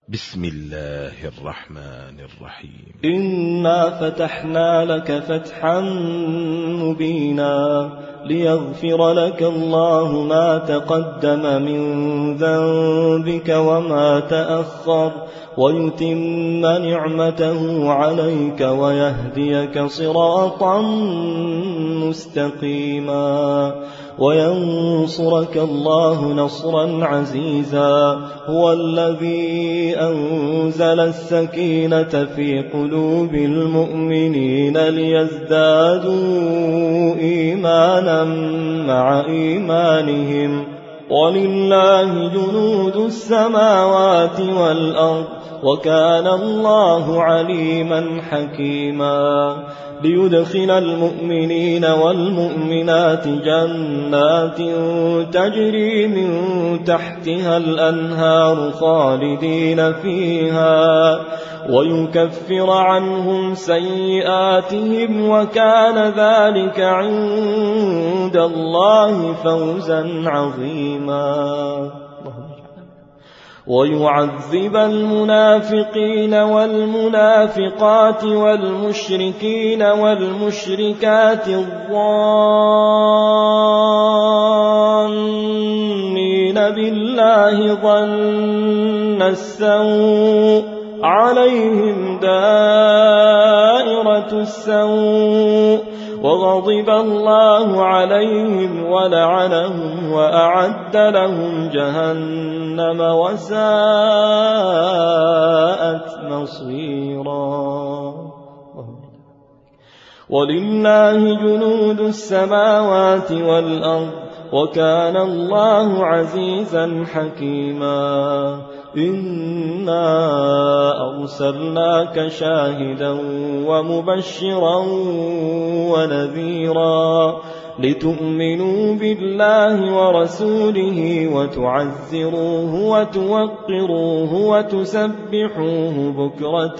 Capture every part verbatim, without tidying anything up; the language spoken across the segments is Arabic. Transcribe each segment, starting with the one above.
بسم الله الرحمن الرحيم. إنا فتحنا لك فتحا مبينا ليغفر لك الله ما تقدم من ذنبك وما تأخر ويتم نعمته عليك ويهديك صراطا مستقيما وينصرك الله نصرا عزيزا. هو الذي أنزل السكينة في قلوب المؤمنين ليزدادوا إيمانا مع إيمانهم ولله جنود السماوات والأرض وكان الله عليما حكيما. ليدخل المؤمنين والمؤمنات جنات تجري من تحتها الأنهار خالدين فيها ويكفر عنهم سيئاتهم وكان ذلك عند الله فوزا عظيما. ويعذب المنافقين والمنافقات والمشركين والمشركات الظانين بالله ظن السوء عليهم دائرة السوء وغضب الله عليهم ولعنهم وأعد لهم جهنم وساءت مصيرا. ولله جنود السماوات والأرض وكان الله عزيزا حكيما. إنا أرسلناك شاهدا ومبشرا ونذيرا لتؤمنوا بالله ورسوله وتعزروه وتوقروه وتسبحوه بكرة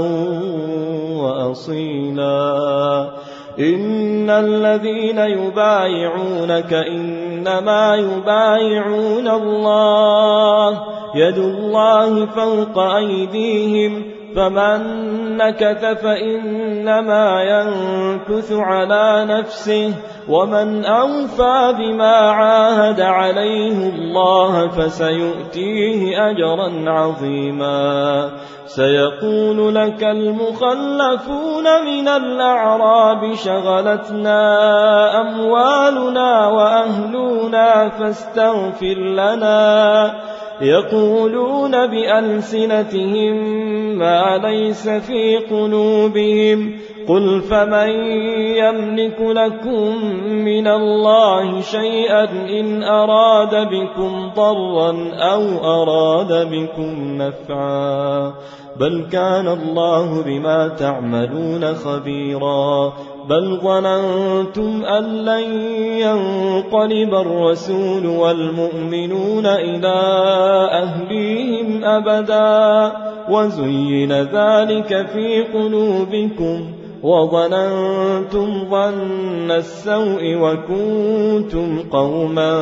وأصيلا. إن الذين يبايعونك إنما يبايعون الله يد الله فوق أيديهم فمن نكث فإنما ينكث على نفسه ومن أوفى بما عاهد عليه الله فسيؤتيه أجرا عظيما. سيقول لك المخلفون من الأعراب شغلتنا أموالنا وأهلنا فاستغفر لنا يقولون بألسنتهم ما ليس في قلوبهم قل فمن يملك لكم من الله شيئا إن أراد بكم ضرا أو أراد بكم نفعا بل كان الله بما تعملون خبيرا. بل ظننتم أن لن ينقلب الرسول والمؤمنون إلى أهليهم أبدا وزين ذلك في قلوبكم وظننتم ظن السوء وكنتم قوما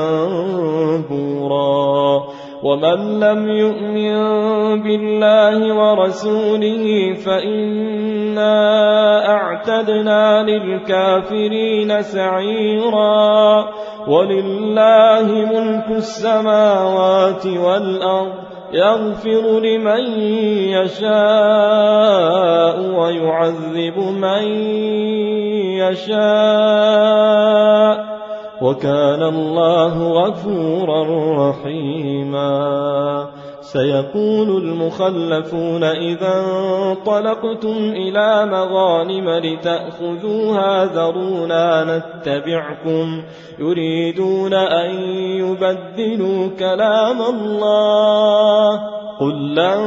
بورا. ومن لم يؤمن بالله ورسوله فإنا أعتدنا للكافرين سعيرا. ولله ملك السماوات والأرض يغفر لمن يشاء ويعذب من يشاء وكان الله غفورا رحيما. سيقول المخلفون إذا انطلقتم إلى مغانم لتأخذوها ذرونا نتبعكم يريدون أن يبدلوا كلام الله قل لن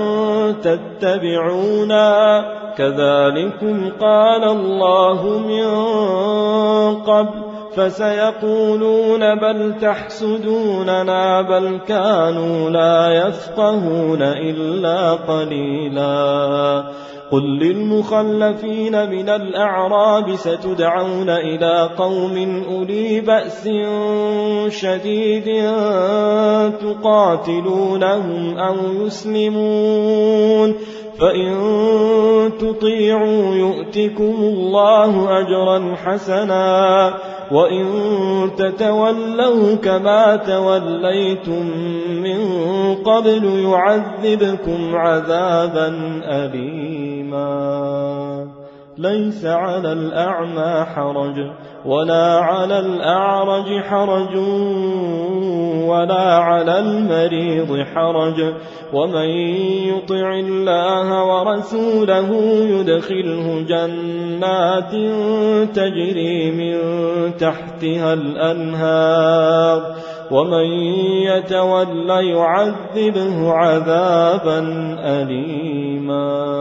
تتبعونا كذلكم قال الله من قبل فسيقولون بل تحسدوننا بل كانوا لا يفقهون إلا قليلا. قل للمخلفين من الأعراب ستدعون إلى قوم أولي بأس شديد تقاتلونهم أو يسلمون فإن تطيعوا يؤتكم الله أجرا حسنا وإن تتولوا كما توليتم من قبل يعذبكم عذابا أليما ليس على الأعمى حرج ولا على الأعرج حرج ولا على المريض حرج ومن يطع الله ورسوله يدخله جنات تجري من تحتها الأنهار ومن يتول يعذبه عذابا أليما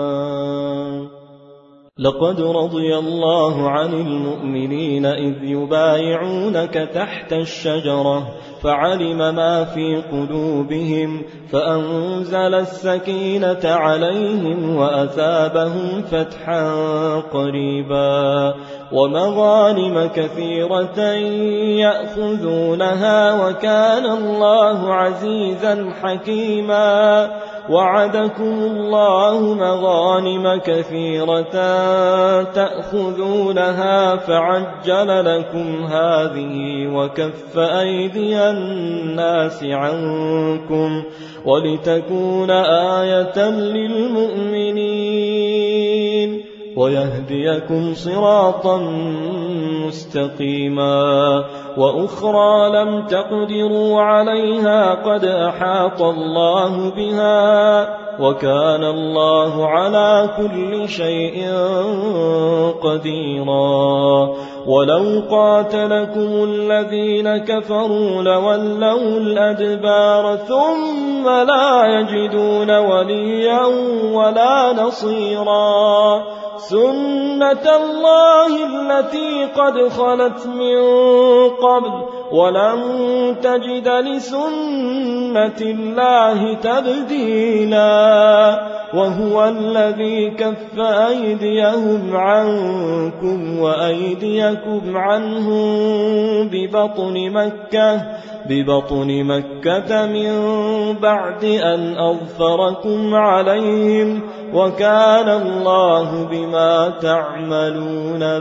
لقد رضي الله عن المؤمنين إذ يبايعونك تحت الشجرة فعلم ما في قلوبهم فأنزل السكينة عليهم وأثابهم فتحا قريبا ومغانم كثيرة يأخذونها وكان الله عزيزا حكيما وعدكم الله مغانم كثيرة تأخذونها فعجل لكم هذه وكف أيدي الناس عنكم ولتكون آية للمؤمنين ويهديكم صراطا مستقيما وأخرى لم تقدروا عليها قد أحاط الله بها وكان الله على كل شيء قديرا ولو قاتلكم الذين كفروا لولوا الأدبار ثم لا يجدون وليا ولا نصيرا سنة الله التي قد خلت من قبل ولن تجد لسنة الله تبديلا وهو الذي كف أيديهم عنكم وأيديكم عنهم ببطن مكة ببطن مكة من بعد أن أظفركم عليهم وكان الله بما تعملون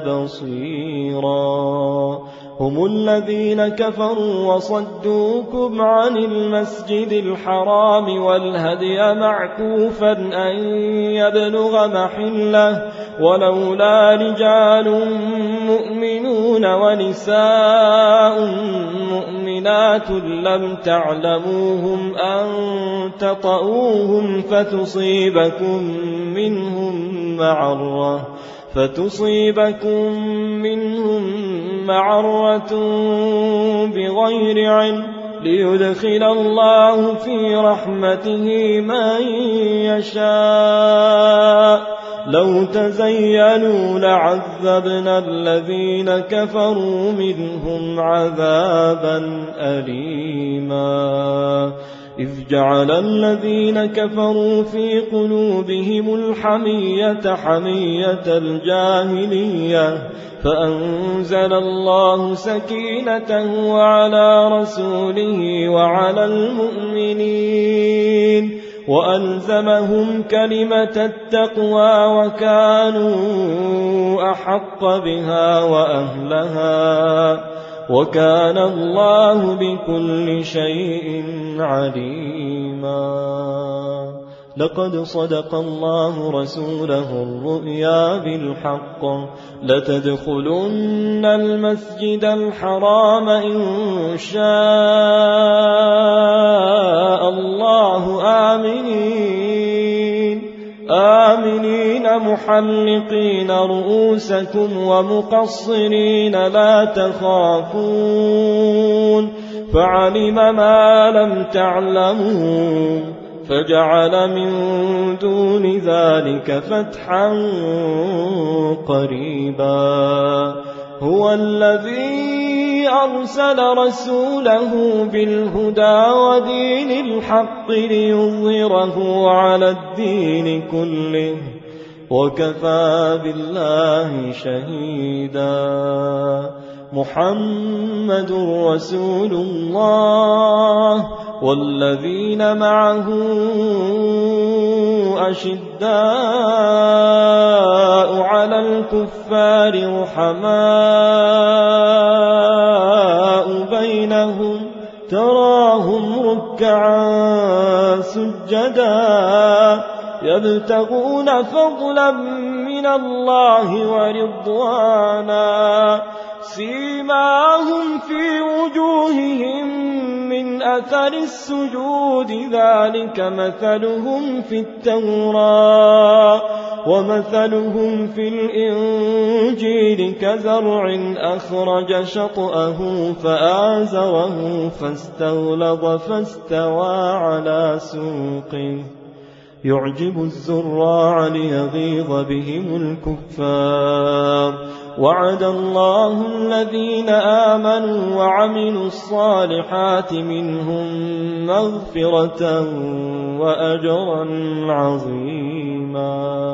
بصيرا هم الذين كفروا وصدوكم عن المسجد الحرام والهدي معكوفا أن يبلغ محله ولولا رجال مؤمنون ونساء مؤمنات لم تعلموهم أن تطؤوهم فتصيبكم منهم معرة فتصيبكم منهم معرة بغير علم ليدخل الله في رحمته من يشاء لو تزينوا لعذبنا الذين كفروا منهم عذابا أليما إذ جعل الذين كفروا في قلوبهم الحمية حمية الجاهلية فأنزل الله سكينته على رسوله وعلى المؤمنين وألزمهم كلمة التقوى وكانوا أحق بها وأهلها وكان الله بكل شيء عليما لقد صدق الله رسوله الرؤيا بالحق لتدخلن المسجد الحرام إن شاء الله آمنين آمنين محلقين رؤوسكم ومقصرين لا تخافون فعلم ما لم تعلموا فجعل من دون ذلك فتحا قريبا هو الذي أرسل رسوله بالهدى ودين الحق ليظهره على الدين كله وكفى بالله شهيدا. محمد رسول الله والذين معه أشداء على الكفار رحماء بينهم تراهم ركعا سجدا يبتغون فضلا من الله ورضوانا سيماهم في وجوههم من أثر السجود ذلك مثلهم في التوراة ومثلهم في الإنجيل كزرع أخرج شطأه فآزره فاستغلظ فاستوى على سوقه يعجب الزراع ليغيظ بهم الكفار. وعد الله الذين آمنوا وعملوا الصالحات منهم مغفرة وأجرا عظيما.